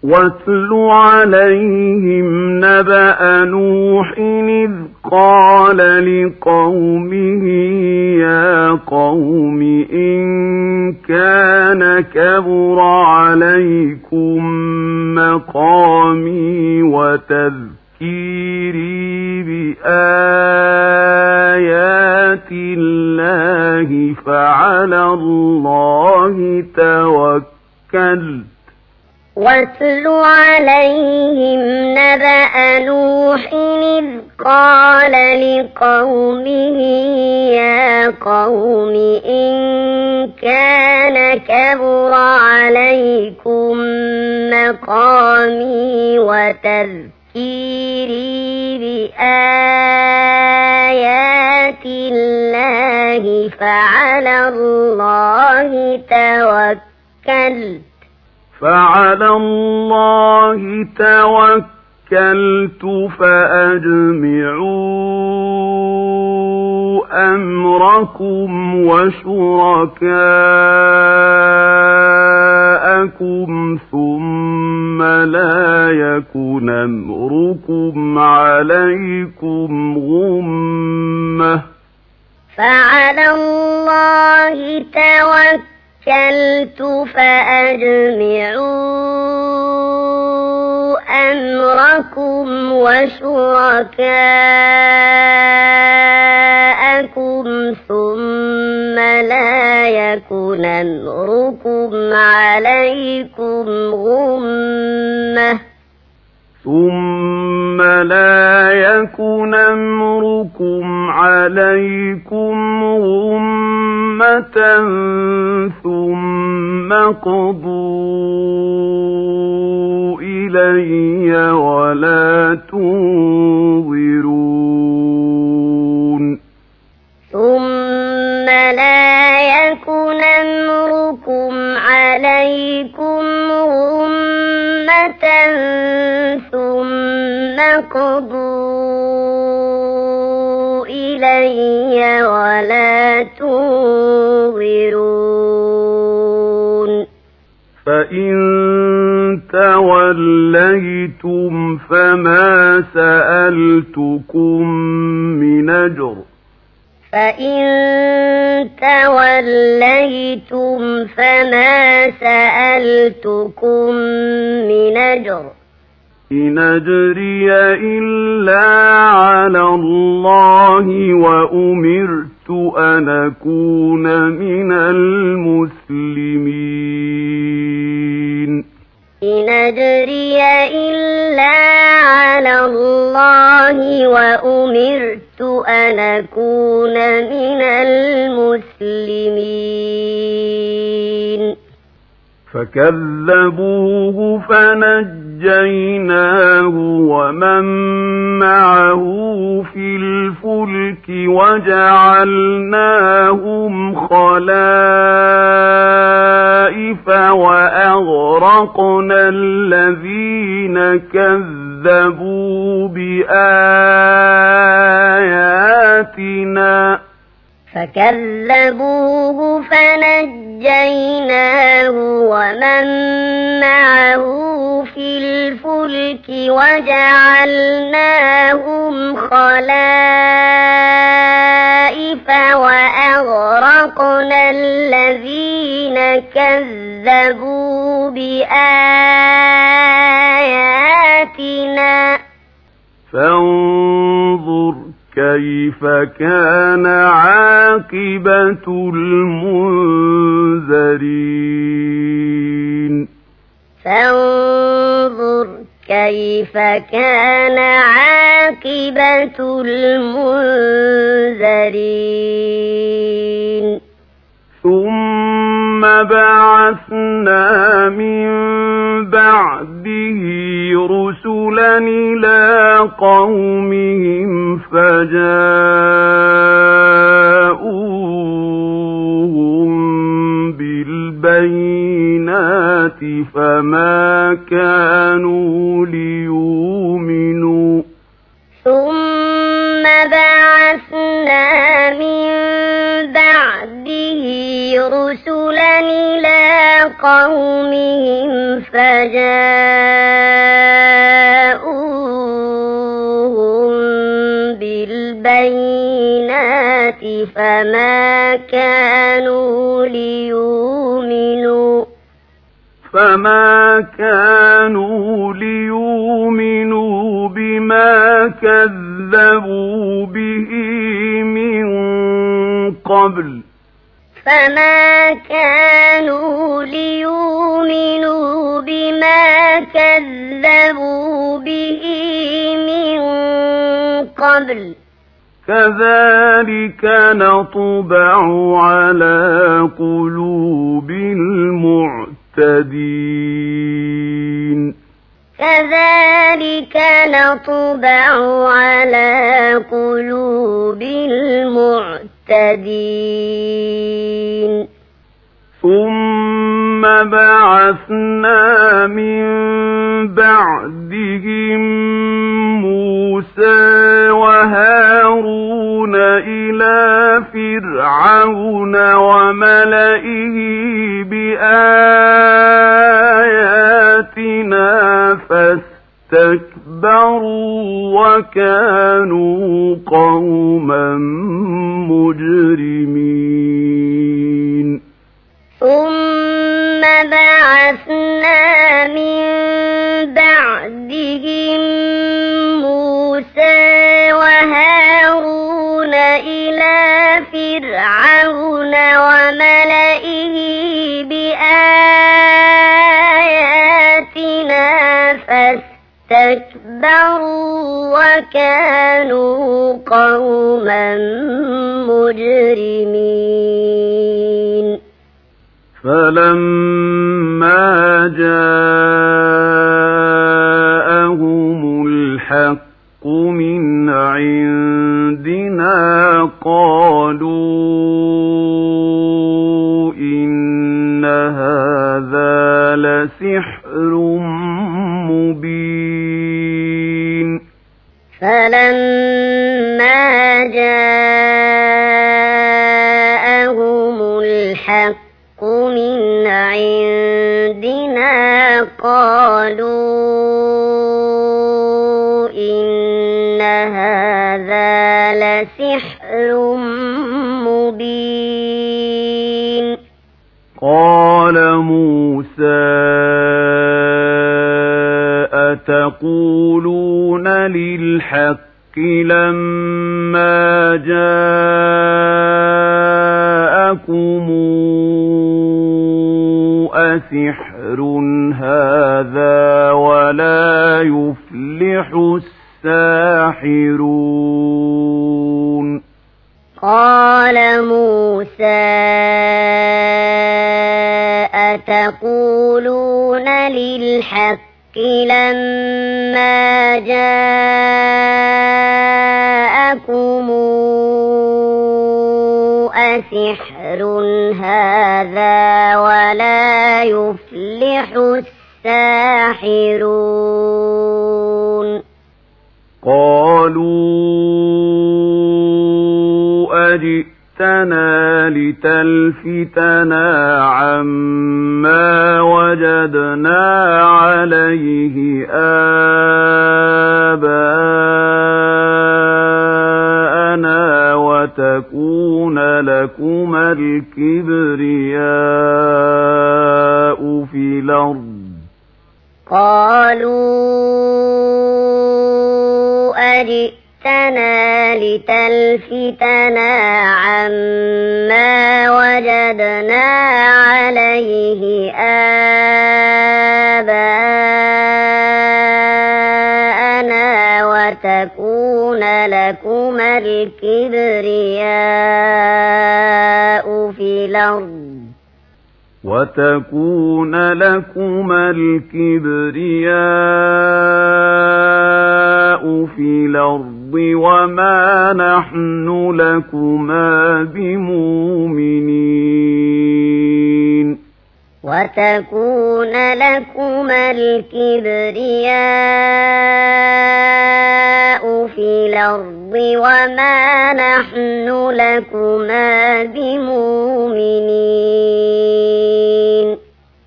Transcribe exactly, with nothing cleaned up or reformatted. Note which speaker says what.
Speaker 1: واتل عليهم نبأ نوح إذ قال لقومه يا قوم إن كان كبر عليكم مقامي وتذكيري بآيات الله فعلى الله توكلت
Speaker 2: واتل عليهم نبأ نوح إذ قال لقومه يا قوم إن كان كبر عليكم مقامي وتذكيري بآيات الله فعلى الله توكلت
Speaker 1: فعلى الله توكلت فأجمعوا أمركم وشركاءكم ثم لا يكن أمركم عليكم غمة
Speaker 2: فعلى الله توكلت توكلت فأجمعوا أمركم وشركاءكم ثم لا يكن أمركم عليكم غمة
Speaker 1: ثم لا يكن أمركم عليكم غمة ثم قضوا إلي ولا تنظرون
Speaker 2: ثم لا يكن أمركم عليكم غمة ثم قضوا إلي ولا تنظرون
Speaker 1: فإن توليتم فما سألتكم من أجر
Speaker 2: فإن توليتم فما سألتكم من أجر
Speaker 1: إن أجري إلا على الله وأمرت أن أكون من المسلمين
Speaker 2: إن أجري إلا على الله وأمرت أن أكون من المسلمين
Speaker 1: فكذبوه فنجيناه ومن معه في الفلك وجعلناهم خلائف وأغرقنا الذين كذبوا بآياتنا
Speaker 2: فكذبوه فنجيناه ومن معه في الفلك وجعلناهم خلائف وأغرقنا الذين كذبوا بآياتنا
Speaker 1: فانظر كيف كان عاقبة المنذرين
Speaker 2: فانظر كيف كان عاقبة المنذرين
Speaker 1: ثم بعثنا من بعده رسلا إلى قومهم فجاءوهم بالبينات فما كانوا ليؤمنوا
Speaker 2: ثم بعثنا من بعده رسلا إلى قومهم فجاءوهم بالبينات فما كانوا ليؤمنوا
Speaker 1: فما كانوا ليؤمنوا بما كذبوا به من قبل
Speaker 2: فما كانوا ليؤمنوا بما كذبوا به من قبل
Speaker 1: كذلك نطبع على قلوب المعتدين
Speaker 2: كذلك نطبع على قلوب المعتدين
Speaker 1: ثم بعثنا من بعدهم موسى وهارون إلى فرعون وملئه بآياتنا فاستكبروا وكانوا قوما مجرمين
Speaker 2: ثم بعثنا من بعدهم موسى وهارون إلى فرعون وملئه بآياتنا فاستكبروا وكانوا قوما مجرمين
Speaker 1: فلما جاءهم الحق من عندنا قالوا إن هذا لسحر مبين
Speaker 2: فلما جاءهم الحق من عندنا قالوا إن هذا لسحر مبين
Speaker 1: قال موسى أتقولون للحق لما جاءكم أسحر هذا ولا يفلح الساحرون
Speaker 2: قال موسى أتقولون للحق لما جاءكم أسحر هذا ولا يفلح الساحرون
Speaker 1: قالوا أجئتنا لتلفتنا عما وجدنا عليه آباءنا وتكون لكما الكبرياء في الأرض
Speaker 2: قالوا أجئتنا لتلفتنا عما وجدنا عليه آباءنا وتكون لكما الكبرياء في الأرض
Speaker 1: وتكون لكما الكبرياء في الأرض وما نحن لكما بمؤمنين
Speaker 2: وتكون لكما الكبرياء في الأرض وما نحن لكما بمؤمنين